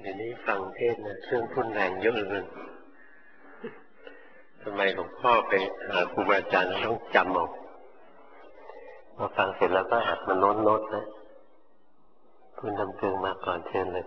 เดี๋ยวนี้ฟังเทศนะเครื่องทุ่นแรงเยอะเลยทำไมหลวงพ่อไปหาครูบาอาจารย์ต้องจำออกพอฟังเสร็จแล้วก็อัดมาโน้ตนะคุณทำเกิงมาก่อนเชิญเลย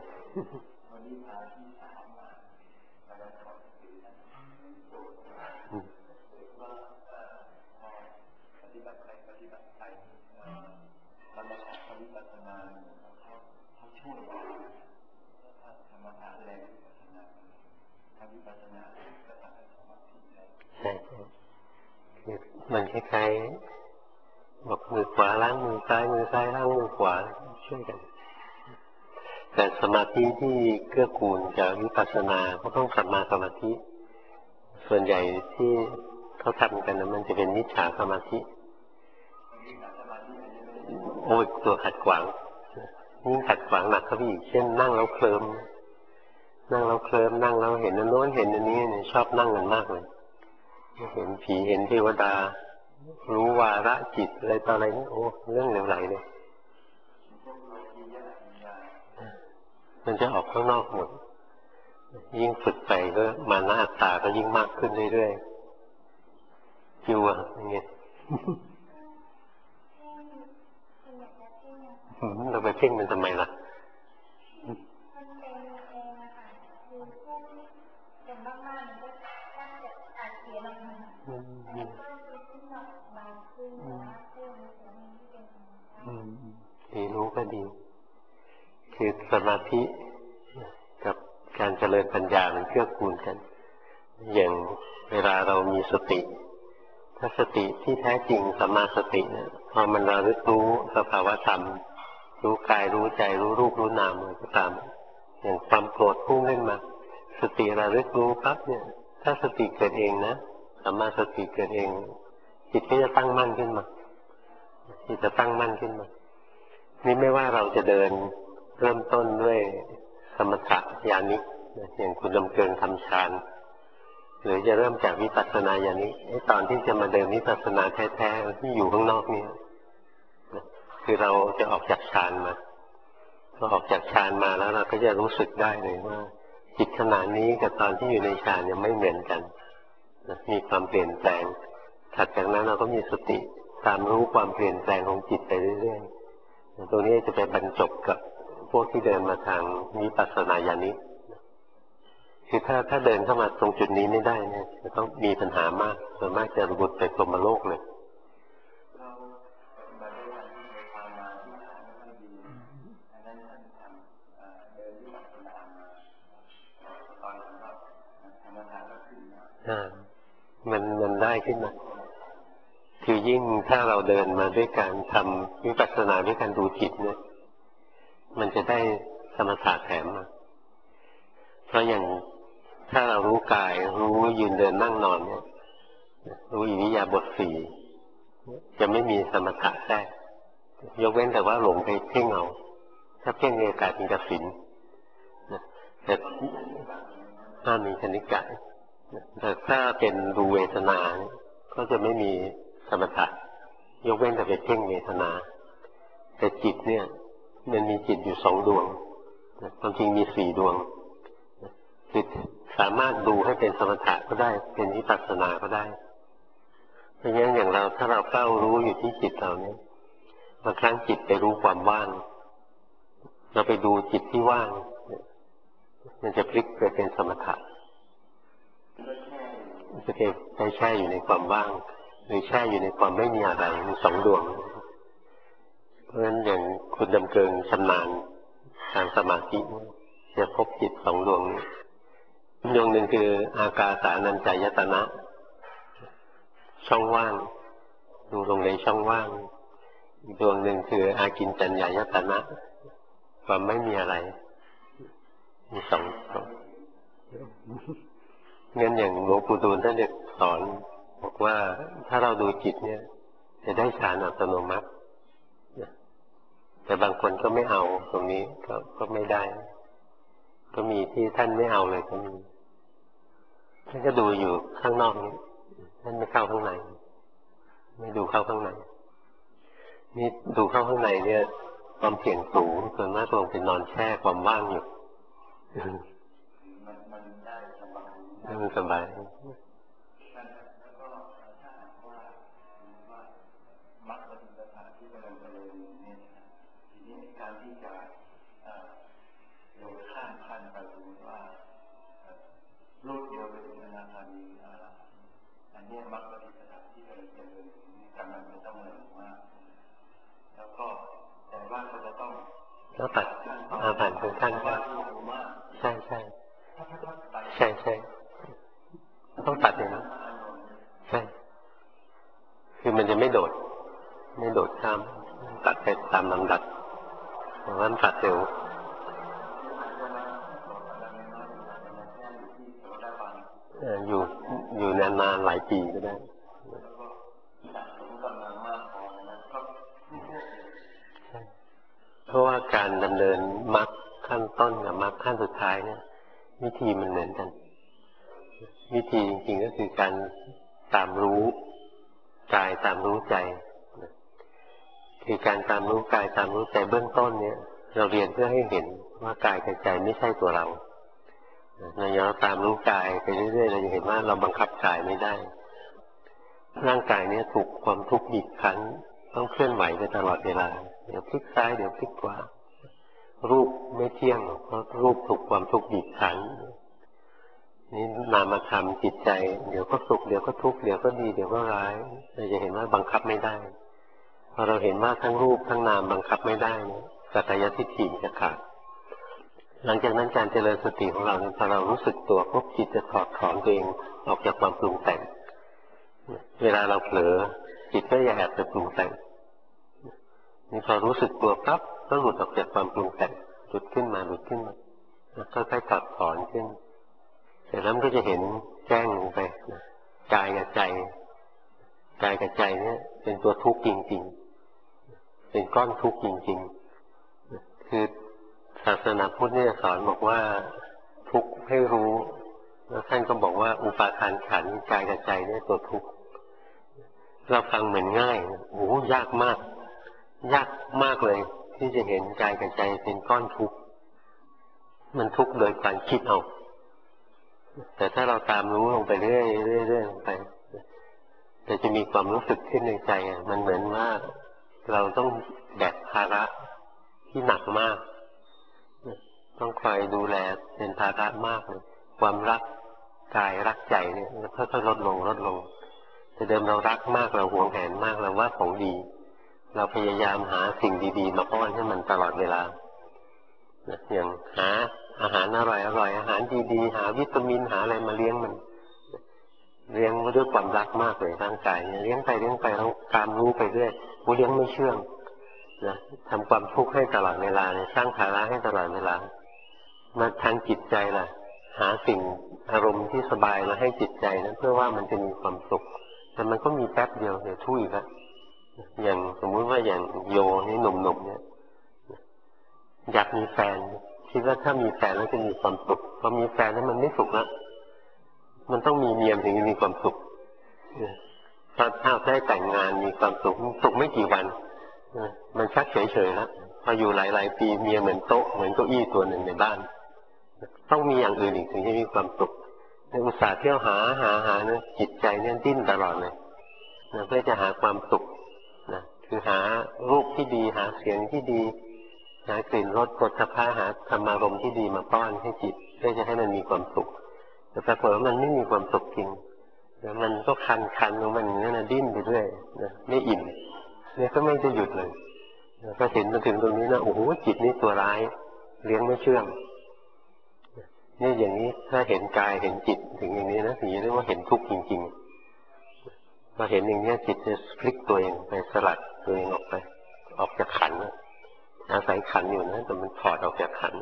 ใช่มันคล้ายๆบอกมือขวาล้างมือซ้ายมือซ้ายล้างมือขวาช่วยกันแต่สมาธิที่เกื้อกูลจากวิปัสสนาก็ต้องสัมมาสมาธิส่วนใหญ่ที่เขาทำกันนะมันจะเป็นมิจฉาสมาธิโอ้ยตัวขัดขวางยิ่งขัดขวางหนักเข้าไปอีกเช่นนั่งแล้วเคลิ้มนั่งแล้วเห็นอันโน้นเห็นอันนี้เนี่ยชอบนั่งกันมากเลยเห็นผีเห็นเทวดารู้วาระจิตอะไรต่ออะไรนี่โอ้เรื่องเหลวไหลเลยมันจะออกข้างนอกหมดยิ่งฝึกไปก็มานะอัตตาก็ยิ่งมากขึ้นเรื่อยๆจิวอะอย่างเงี้ยเราไปเพ่งมันทำไมล่ะดีรู้ก็ดีคือสมาธิกับการเจริญปัญญามันเกื้อกูลกันอย่างเวลาเรามีสติถ้าสติที่แท้จริงสัมมาสติเนี่ยพอมันระลึกรู้สภาวะธรรมรู้กายรู้ใจรู้รูปรู้นามอะไรก็ตามอย่างความโกรธพุ่งขึ้นมาสติระลึกรู้ปั๊บเนี่ยถ้าสติเกิดเองนะสัมมาสติเกิดเองจิตก็จะตั้งมั่นขึ้นมาจิตจะตั้งมั่นขึ้นมานี่ไม่ว่าเราจะเดินเริ่มต้นด้วยสมถะญาณิกอย่างคุณดำเกิงทำฌานหรือจะเริ่มจากวิปัสสนาญาณิกตอนที่จะมาเดินวิปัสสนาแท้ๆที่อยู่ข้างนอกนี่คือเราจะออกจากฌานมาพอออกจากฌานมาแล้วเราก็จะรู้สึกได้เลยว่าจิตขณะนี้กับตอนที่อยู่ในฌานยังไม่เหมือนกันมีความเปลี่ยนแปลงถัดจากนั้นเราก็มีสติตามรู้ความเปลี่ยนแปลงของจิตไปเรื่อยๆตรงนี้จะไปบรรจบกับพวกที่เดินมาทางวิปัสสนาญาณิกคือถ้าเดินเข้ามาตรงจุดนี้ไม่ได้เนี่ยจะต้องมีปัญหามากส่วนมากจะหลุดไปพรหมโลกเลยมันได้ขึ้นมาคือยิ่งถ้าเราเดินมาด้วยการทำวิปัสสนาด้วยการดูจิตเนี่ยมันจะได้สมถะแถมมาเพราะอย่างถ้าเรารู้กายรู้ยืนเดินนั่งนอนเนี่ยรู้อิริยาบถสี่จะไม่มีสมถะแทรกยกเว้นแต่ว่าหลงไปเพ่งเอาถ้าเพ่งเนี่ยกลายเป็นกสิณแต่ถ้ามีคณิกะแต่ถ้าเป็นดูเวทนาก็จะไม่มีสมถะยกเว้นแต่เป็นเพ่งเวทนาแต่จิตเนี่ยมันมีจิตอยู่สองดวงความจริงมีสี่ดวงคือสามารถดูให้เป็นสมถะก็ได้เป็นวิปัสสนาก็ได้เพราะงั้นอย่างเราถ้าเราเฝ้ารู้อยู่ที่จิตเราเนี่ยบางครั้งจิตไปรู้ความว่างเราไปดูจิตที่ว่างมันจะพลิกไปเป็นสมถะจะไปแช่อยู่ในความว่างหรือแช่อยู่ในความไม่มีอะไรมีสองดวงเพราะฉะนั้นอย่างคุณดำเกิงชำนาญทางสมาธิจะพบจิตสองดวงนี้ดวงหนึ่งคืออากาสานัญจายตนะช่องว่างดูลงในช่องว่างอีกดวงหนึ่งคืออากินจัญญายตนะความไม่มีอะไรมีสองงั้นอย่างหลวงปู่ดูลท่านเด็กสอนบอกว่าถ้าเราดูจิตเนี่ยจะได้ฌานอัตโนมัติแต่บางคนก็ไม่เอาตรงนี้ก็ไม่ได้ก็มีที่ท่านไม่เอาเลยก็มีท่านก็ดูอยู่ข้างนอกนี้ท่านไม่เข้าข้างในไม่ดูเข้าข้างในนี่ดูเข้าข้างในเนี่ยความเสี่ยงสูงส่วนมากลงไปนอนแช่ความว่างอยู่มันได้สบายมันสบายแล้วก็ถ้าหากว่ามรรคปฏิปทาที่กำลังเจริญเนี่ยทีนี้การที่จะโดยข้ามขั้นไปถึงว่ารูปเดียวไปถึงอนาคามีอันนี้มรรคปฏิปทาที่กำลังเจริญกำลังจะต้องเร็วมากแล้วก็แต่ว่าเขาจะต้องแล้วตัดผ่านถึงขั้นไปใช่ใช่ใช่ใช่ต้องตัดอย่างนั้นใช่คือมันจะไม่โดดข้ามตัดไปตามลำดับแต่ว่าตัดเร็วอยู่นานๆหลายปีก็ได้เพราะว่าการดำเนินมรรคขั้นต้นกับมรรคขั้นสุดท้ายเนี่ยวิธีมันเหมือนกันวิธีจริงๆก็คือการตามรู้กายตามรู้ใจคือการตามรู้กายตามรู้ใจเบื้องต้นเนี่ยเราเรียนเพื่อให้เห็นว่ากายกับใจไม่ใช่ตัวเราเราตามรู้กายไปเรื่อยๆเราจะเห็นว่าเราบังคับกายไม่ได้ร่างกายเนี่ยถูกความทุกข์บีบคั้นต้องเคลื่อนไหวไปตลอดเวลาเดี๋ยวพลิกซ้ายเดี๋ยวพลิกขวารูปไม่เที่ยงเพราะรูปถูกความทุกข์บีบคั้นนี่นามธรรมจิตใจเดี๋ยวก็สุขเดี๋ยวก็ทุกข์เดี๋ยวก็ดีเดี๋ยวก็ร้ายเราจะเห็นว่าบังคับไม่ได้พอเราเห็นว่าทั้งรูปทั้งนามบังคับไม่ได้สักกายทิฏฐิจะขาดหลังจากนั้นการเจริญสติของเราพอเรารู้สึกตัวปุ๊บจิตจะถอดถอนตัวเองออกจากความปรุงแต่งเวลาเราเผลอจิตก็จะแอบไปปรุงแต่งนี่พอรู้สึกตัวปั๊บก็หลุดออกจากความปรุงแต่งหลุดขึ้นมาแล้วก็ค่อยถอดถอนขึ้นเสร็จแล้วมันก็จะเห็นแจ้งลงไปกายกับใจเนี่ยเป็นตัวทุกข์จริงๆเป็นก้อนทุกข์จริงๆคือศาสนาพุทธเนี่ยสอนบอกว่าทุกข์ให้รู้แล้วท่านก็บอกว่าอุปาทานขันธ์กายกับใจเนี่ยตัวทุกข์เราฟังเหมือนง่ายโอ้ยากมากเลยที่จะเห็นกายกับใจเป็นก้อนทุกข์มันทุกข์โดยการคิดเอาแต่ถ้าเราตามรู้ลงไปเรื่อยลงไปแต่จะมีความรู้สึกขึ้นในใจมันเหมือนว่าเราต้องแบกภาระที่หนักมากต้องคอยดูแลเป็นภาระมากเลยความรักกายรักใจเนี่ยค่อยๆลดลงแต่เดิมเรารักมากเราหวงแหนมากเราว่าของดีเราพยายามหาสิ่งดีๆมาป้อนให้มันตลอดเวลาอย่างหาอาหารอร่อยอาหารดีๆหาวิตามินหาอะไรมาเลี้ยงมันเลี้ยงด้วยความรักมากเลยร่างกายเลี้ยงไปเราตามรู้ไปเรื่อยเลี้ยงไม่เชื่องนะทำความทุกข์ให้ตลอดเวลาสร้างภาระให้ตลอดเวลามาทางจิตใจล่ะหาสิ่งอารมณ์ที่สบายมาให้จิตใจนะเพื่อว่ามันจะมีความสุขแต่มันก็มีแป๊บเดียวเดี๋ยวทุกข์อีกแล้วอย่างสมมุติว่าอย่างโยนี่หนุ่มๆเนี่ยอยากมีแฟนคิดว่าถ้ามีแฟนแล้วจะมีความสุขพอมีแฟนแล้วมันไม่สุขแล้วมันต้องมีเมียถึงจะมีความสุขถ้าได้แต่งงานมีความสุขไม่กี่วันมันชักเฉยๆแล้วพออยู่หลายๆปีเมียเหมือนโต๊ะเหมือนเก้าอี้ตัวหนึ่งในบ้านต้องมีอย่างอื่นอีกถึงจะมีความสุขในอุตสาห์เที่ยวหานะจิตใจเนี่ยดิ้นตลอดเลยเพื่อจะหาความสุขนะคือหารูปที่ดีหาเสียงที่ดีหากลิ่นรสโผฏฐัพพะหาธรรมารมณ์ที่ดีมาป้อนให้จิตเพื่อจะให้มันมีความสุขแต่ปรากฏว่ามันไม่มีความสุขจริงแล้วมันก็คันของมันอย่างนั้นดิ้นไปเรื่อยนะไม่อิ่มเนี่ยก็ไม่จะหยุดเลยก็เห็นมาถึงตรงนี้นะโอ้โหจิตนี่ตัวร้ายเลี้ยงไม่เชื่องนี่อย่างนี้ถ้าเห็นกายเห็นจิตถึงอย่างนี้นะถึงจะเรียกว่าเห็นทุกข์จริงๆพอเห็นอย่างนี้จิตจะพลิกตัวเองไปสลัดตัวเองออกจากขันธ์อาศัยขันธ์อยู่นะแต่มันถอดออกจากขันธ์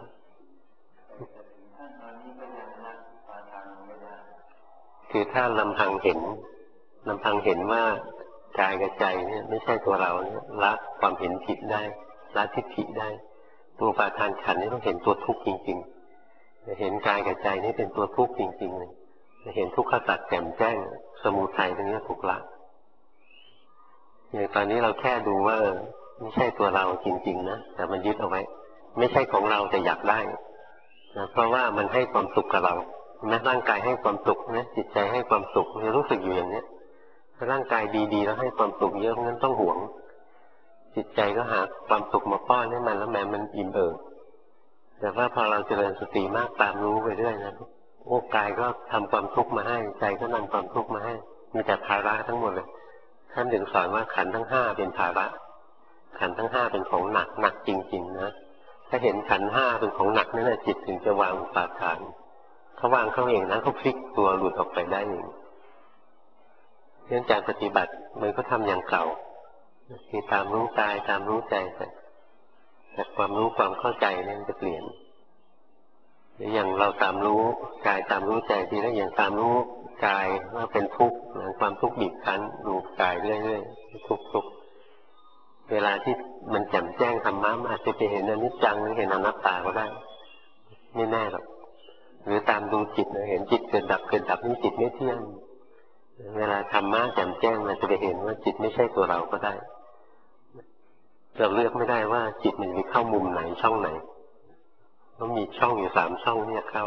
คือถ้าลำพังเห็นว่ากายกับใจเนี่ยไม่ใช่ตัวเราเนี่ยละความเห็นผิดได้ละทิฏฐิได้ตัวอุปาทานขันธ์นี่ต้องเห็นตัวทุกข์จริงๆเห็นกายกับใจนี่เป็นตัวทุกข์จริงๆเลยเห็นทุกขสัจแจ่มแจ้งสมุทัยตรงนี้ถูกละอย่างตอนนี้เราแค่ดูว่าไม่ใช่ตัวเราจริงๆนะแต่มันยึดเอาไว้ไม่ใช่ของเราแต่อยากได้นะเพราะว่ามันให้ความสุขกับเรานะร่างกายให้ความสุขนะจิตใจให้ความสุขจะรู้สึกอยู่อย่างนี้ถ้าร่างกายดีๆแล้วให้ความสุขเยอะงั้นต้องหวงจิตใจก็หาความสุขมาป้อนให้มันแล้วแม้มันอิ่มเอิบแต่ว่าพอเราเจริญสติมากตามรู้ไปเรื่อยนะโอ้กายก็ทำความทุกข์มาให้ใจก็นำความทุกข์มาให้มีแต่ภาระทั้งหมดเลยท่านถึงสอนว่าขันธ์ทั้งห้าเป็นภาระขันธ์ทั้งห้าเป็นของหนักหนักจริงๆนะถ้าเห็นขันธ์ห้าเป็นของหนักนั่นแหละจิตถึงจะวางอุปาทานเขาวางเขาเองนะเขาพลิกตัวหลุดออกไปได้เองเรื่องการปฏิบัติมันก็ทำอย่างเก่าคือตามรู้กายตามรู้ใจแต่ความรู้ความเข้าใจนี่มันจะเปลี่ยนหรืออย่างเราตามรู้กายตามรู้ใจทีแล้วอย่างตามรู้กายว่าเป็นทุกข์ความทุกข์บีบคั้นดูกายเรื่อยๆทุกๆเวลาที่มันแจ่มแจ้งธรรมะอาจจะไปเห็นอนิจจังหรือเห็นอนัตตาก็ได้ไม่แน่หรอกหรือตามดูจิตเห็นจิตเกิดดับเกิดดับนี่จิตไม่เที่ยงเวลาธรรมะแจ่มแจ้งมันจะไปเห็นว่าจิตไม่ใช่ตัวเราก็ได้เราเลือกไม่ได้ว่าจิตมันมีเข้ามุมไหนช่องไหนต้องมีช่องอยู่3ช่องเนี่ยเข้า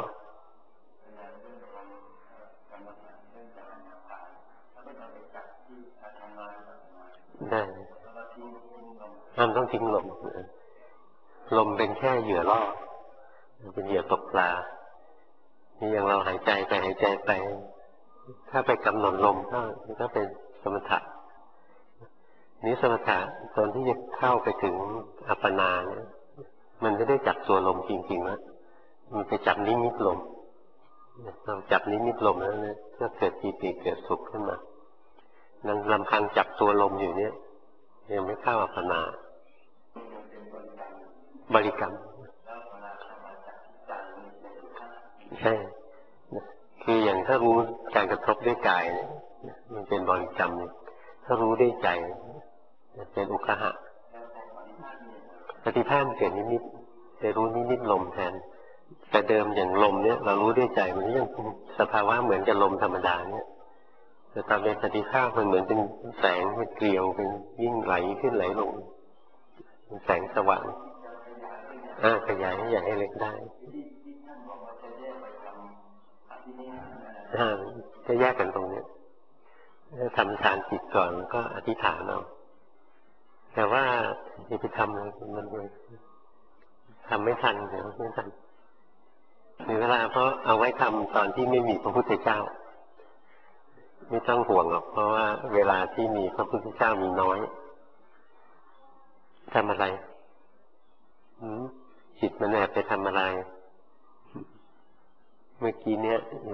ได้ห้ามต้องทิ้งลมลมเป็นแค่เหยื่อล่อเป็นเหยื่อตกปลานี่อย่างเราหายใจไปหายใจไปถ้าไปกำหนดลมก็เป็นสมถะนี้สมถะตอนที่จะเข้าไปถึงอัปปนาเนี่ยมันไม่ได้จับตัวลมจริงๆนะมันไปจับนิมิตลมเราจับนิมิตลมแล้วเนี่ยก็เกิดปีติเกิดสุขขึ้นมานั่งลำพังจับตัวลมอยู่เนี่ยยังไม่เข้าอัปปนาบริกรรมใช่คืออย่างถ้ารู้การกระทบด้วยกายเนี่ยมันเป็นบริกรรมถ้ารู้ด้วยใจเป็นอุคหะปฏิภาณเกิดนิมิตจะรู้นิมิตลมแทนแต่เดิมอย่างลมเนี่ยเรารู้ด้วยใจมันยังสภาวะเหมือนกับลมธรรมดาเนี่ยแต่ตอนเป็นปฏิภาณมันเหมือนเป็นแสงเป็นเกลียวเป็นยิ่งไหลขึ้นไหลลงเป็นแสงสว่างขยายให้ใหญ่ให้เล็กได้ก็แยกกันตรงนี้ถ้าทำฌานจิตก่อนก็อธิษฐานเอาแต่ว่าอย่าไปทำมันทำไม่ทันเดี๋ยวไม่ทันมีเวลาเพราะเอาไว้ทำตอนที่ไม่มีพระพุทธเจ้าไม่ต้องห่วงหรอกเพราะว่าเวลาที่มีพระพุทธเจ้ามีน้อยทำอะไรจิตมันแอบไปทำอะไรเมื่อกี้เนี้ยโย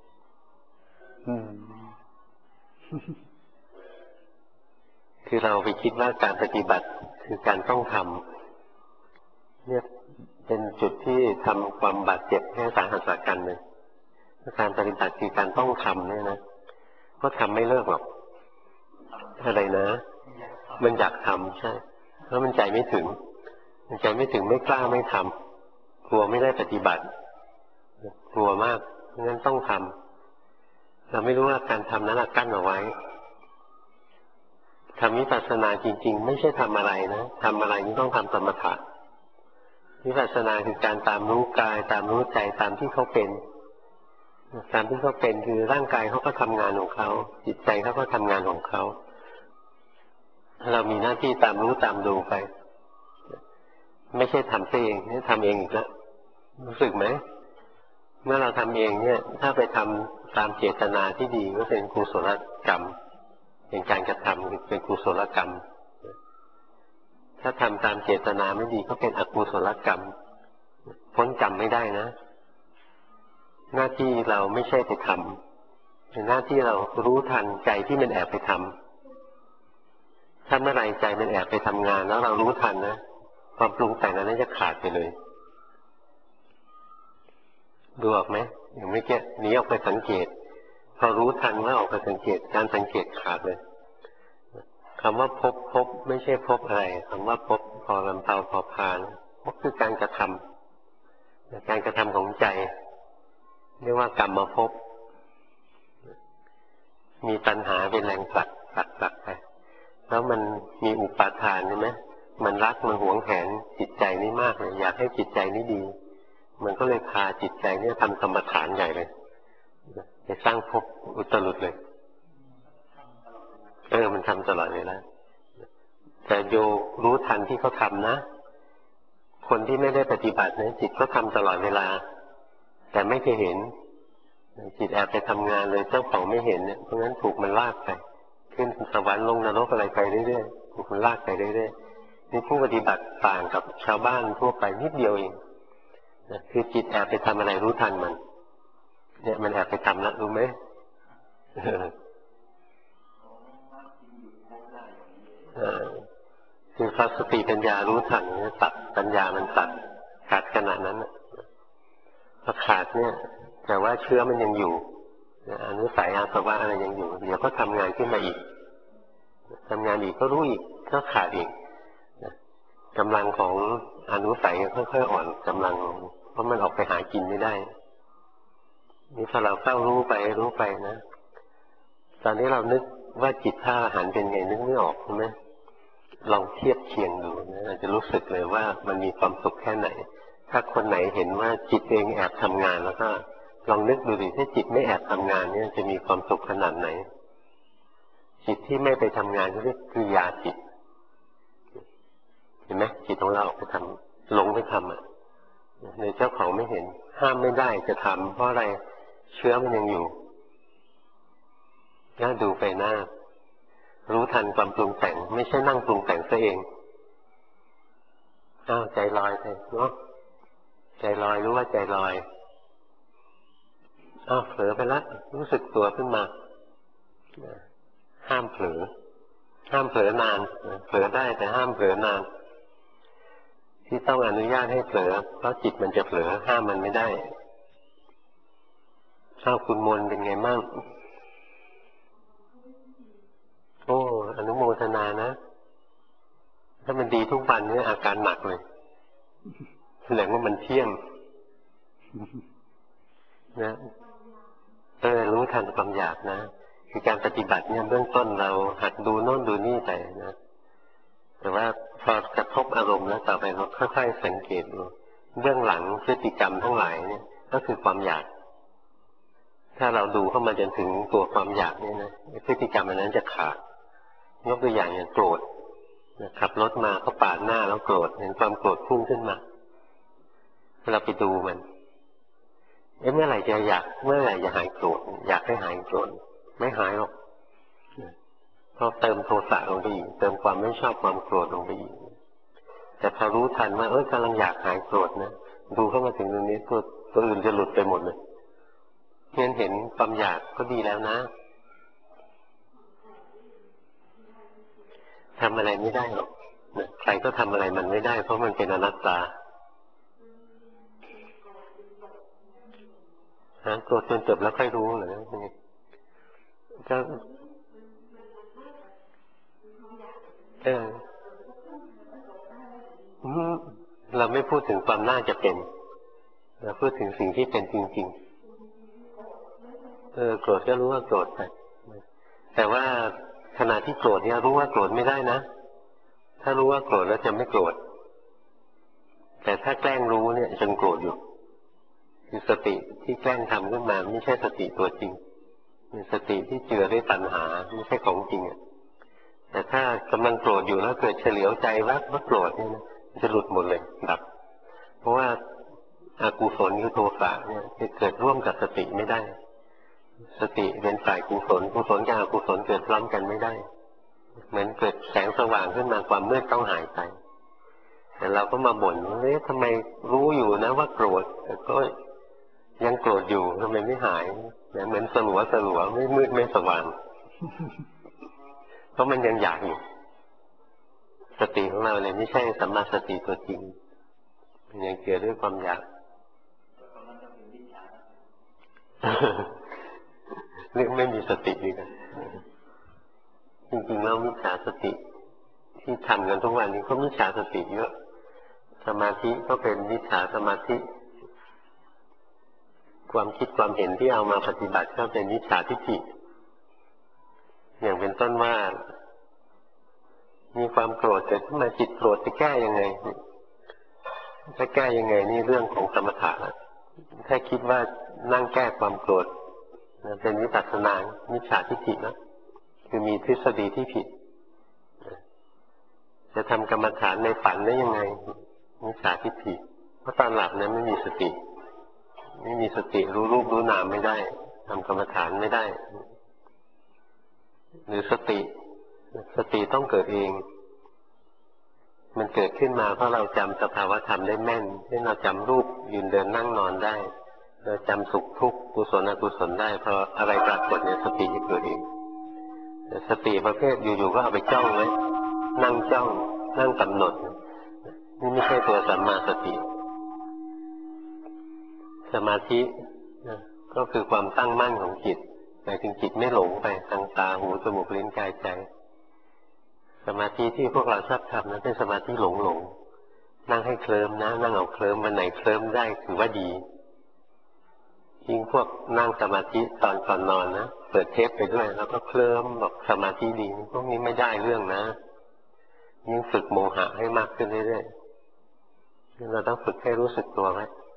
คือเราไปคิดว่าการปฏิบัติคือการต้องทำเนี่ยเป็นจุดที่ทำความบาดเจ็บให้สาหัสกันเลยการปฏิบัติคือการต้องทำเนี่ยนะก็ทำไม่เลิกหรอกอะไรนะมันอยากทำใช่เพราะมันใจไม่ถึงมันใจไม่ถึงไม่กล้าไม่ทำกลัวไม่ได้ปฏิบัติกลัวมากงั้นต้องทำเราไม่รู้ว่าการทำนั้นกั้นเอาไว้ทำวิปัสสนาจริงๆไม่ใช่ทำอะไรนะทำอะไรนี่ต้องทำสมถะวิปัสสนาคือการตามรู้กายตามรู้ใจตามที่เขาเป็นตามที่เขาเป็นคือร่างกายเขาก็ทำงานของเขาจิตใจเขาก็ทำงานของเขาเรามีหน้าที่ตามรู้ตามดูไปไม่ใช่ทำเองนี่ทำเองอีกแล้วรู้สึกไหมเมื่อเราทำเองเนี่ยถ้าไปทำตามเจตนาที่ดีก็เป็นกุศลกรรมเป็นการกระทำเป็นกุศลกรรมถ้าทำตามเจตนาไม่ดีก็เป็นอกุศลกรรมพ้นกรรมไม่ได้นะหน้าที่เราไม่ใช่ไปทำเป็นหน้าที่เรารู้ทันใจที่มันแอบไปทำถ้าเมื่อไรใจมันแอบไปทำงานแล้วเรารู้ทันนะความปรุงแต่งนั้นจะขาดไปเลยดูออกไหมอย่างไม่แก่หนีออกไปสังเกตพอรู้ทันว่าออกไปสังเกตการสังเกตขาดเลยคำว่าพบไม่ใช่พบอะไรคำว่าพบพอลำเตาพอพานพบคือการกระทำการกระทำของใจเรียกว่ากรรมภพมีตัณหาเป็นแรงผลักไปแล้วมันมีอุปาทานใช่ไหมมันรักมันหวงแหนจิตใจนี้มากเลยอยากให้จิตใจนี้ดีมันก็เลยพาจิตใจเนี่ยทำกรรมฐานใหญ่เลยไปสร้างภพอุตรุดเลยมันทำตลอดเวลาแต่โยรู้ทันที่เขาทำนะคนที่ไม่ได้ปฏิบัติเนี่ยจิตก็ทำตลอดเวลาแต่ไม่เคยเห็นจิตแอบไปทำงานเลยเจ้าของไม่เห็นเนี่ยเพราะงั้นถูกมันลากไปขึ้นสวรรค์ลงนรกอะไรไปเรื่อยๆถูกมันลากไปเรื่อยๆนี่ผู้ปฏิบัติต่างกับชาวบ้านทั่วไปนิดเดียวเองคือจิตแอบไปทำอะไรรู้ทันมันเนี่ยมันแอบไปทำแล้วรู้ไหมคือพอสติปัญญารู้ทันเนี่ยตัดปัญญามันตัดขาดขณะนั้นพอขาดเนี่ยแต่ว่าเชื้อมันยังอยู่อนุสัยอาสวะอะไรยังอยู่เดี๋ยวก็ทำงานขึ้นมาอีกทำงานอีกก็รู้อีกก็ขาดอีกกำลังของอนุสัยค่อยๆอ่อนกำลังเพราะมันออกไปหากินไม่ได้นี่พอเราเฝ้ารู้ไปนะตอนนี้เรานึกว่าจิตท่าอาหารเป็นไงนึกไม่ออกใช่ไหมลองเทียบเคียงดูนะเราจะรู้สึกเลยว่ามันมีความสุขแค่ไหนถ้าคนไหนเห็นว่าจิตเองแอบทำงานแล้วก็ลองนึกดูดิถ้าจิตไม่แอบทำงานเนี่ยจะมีความสุขขนาดไหนจิตที่ไม่ไปทำงานเรียกกิริยาจิตเห็นไหมจิตของเราออกไปทำหลงไปทำในเจ้าของไม่เห็นห้ามไม่ได้จะทำเพราะอะไรเชื้อมันยังอยู่น่าดูไปหน้ารู้ทันความปรุงแต่งไม่ใช่นั่งปรุงแต่งซะเองใจลอยไปเนาะใจลอยรู้ว่าใจลอยเผลอไปแล้วรู้สึกตัวขึ้นมาห้ามเผลอนานเผลอได้แต่ห้ามเผลอนานที่ต้องอนุญาตให้เผลอเพราะจิตมันจะเผลอห้ามมันไม่ได้คุณมนเป็นไงมั่งอนุโมทนานะถ้ามันดีทุกวันเนี่ยอาการหนักเลยแสดงว่ามันเที่ยงนะรู้ทันความอยากนะคือการปฏิบัติเนี่ยเบื้องต้นเราหัดดูโน่นดูนี่ไปนะแต่ว่าพอกระทบอารมณ์แล้วต่อไปเราค่อยๆสังเกตดูเบื้องหลังพฤติกรรมทั้งหลายเนี่ยก็คือความอยากถ้าเราดูเข้ามาจนถึงตัวความอยากเนี่ยนะพฤติกรรมอันนั้นจะขาดยกตัวอย่างโกรธขับรถมาเขาปาดหน้าแล้วโกรธเห็นความโกรธพุ่งขึ้นมาเราไปดูมันเมื่อไหร่จะหายโกรธอยากให้หายโกรธไม่หายหรอกเพราะเติมโทสะลงไปอีกเติมความไม่ชอบความโกรธลงไปอีกแต่พอรู้ทันว่ากำลังอยากหายโกรธนะดูเข้ามาถึงตรงนี้ตัวอื่นจะหลุดไปหมดเลยเห็นความอยากก็ดีแล้วนะทำอะไรไม่ได้หรอกใครก็ทำอะไรมันไม่ได้เพราะมันเป็นอนัตตาโกรธจนจบแล้วค่อยรู้เหรอก็เราไม่พูดถึงความน่าจะเป็นเราพูดถึงสิ่งที่เป็นจริงๆโกรธก็รู้ว่าโกรธไปแต่ว่าขณะที่โกรธเนี่ยรู้ว่าโกรธไม่ได้นะถ้ารู้ว่าโกรธแล้วจะไม่โกรธแต่ถ้าแกล้งรู้เนี่ยยังโกรธอยู่คือสติที่แกล้งทำขึ้นมาไม่ใช่สติตัวจริงเป็นสติที่เจือด้วยตัณหาไม่ใช่ของจริงแต่ถ้ากำลังโกรธอยู่แล้วเกิดเฉลียวใจว่าโกรธเนี่ยจะหลุดหมดเลยดับเพราะว่าอกุศลคือโทสะเนี่ยจะเกิดร่วมกับสติไม่ได้สติเป็นฝ่ายกุศลกุศลกับอกุศลเกิดพร้อมกันไม่ได้เหมือนเกิดแสงสว่างขึ้นมาความมืดต้องหายไปแต่เราก็มาบ่นว่าทำไมรู้อยู่นะว่าโกรธแต่ก็ยังโกรธอยู่ทำไมไม่หายเหมือนสลัวไม่มืดไม่สว่างเพราะมันยังอยากอยู่สติของเราเลยไม่ใช่สัมมาสติตัวจริงมันยังเกี่ยวด้วยความอยากเรื่องไม่มีสติดีกันจริงๆแล้วมิจฉาสติที่ทำกันทุกวันนี้ก็มิจฉาสติเยอะสมาธิก็เป็นมิจฉาสมาธิความคิดความเห็นที่เอามาปฏิบัติก็เป็นมิจฉาทิฏฐิอย่างเป็นต้นว่ามีความโกรธเกิดขึ้นมาจิตโกรธจะแก้ยังไงจะแก้ยังไงนี่เรื่องของสมถะถ้าคิดว่านั่งแก้ความโกรธเป็นวิปัสสนามิจฉาทิฏฐินะคือมีทฤษฎีที่ผิดจะทำกรรมฐานในฝันได้ยังไงมิจฉาทิฏฐิเพราะตอนหลับนั้นไม่มีสติรู้รูปรู้นามไม่ได้ทำกรรมฐานไม่ได้หรือสติต้องเกิดเองมันเกิดขึ้นมาเพราะเราจำสภาวธรรมได้แม่นเช่นเราจำรูปยืนเดินนั่งนอนได้เราจำสุขทุกข์กุศลอกุศลได้พออะไรปรากฏเนี่ยสติจะเกิดเองแต่สติประเภทอยู่ๆก็เอาไปจ้องไว้นั่งจ้องนั่งกำหนดนี่ไม่ใช่ตัวสัมมาสติสมาธิก็คือความตั้งมั่นของจิตหมายถึงจิตไม่หลงไปทางตาหูจมูกลิ้นกายใจสมาธิที่พวกเราชอบทำนั้นเป็นสมาธิหลงนั่งให้เคลิ้มนะนั่งเอาเคลิ้มวันไหนเคลิ้มได้ถือว่าดียิ่งพวกนั่งสมาธิตอนก่อนนอนนะเปิดเทปไปด้วยแล้วก็เคลิ้มบอกสมาธิดีพวกนี้ไม่ได้เรื่องนะยิ่งฝึกโมหะให้มากขึ้นเรื่อยๆเราต้องฝึกให้รู้สึกตัวไว้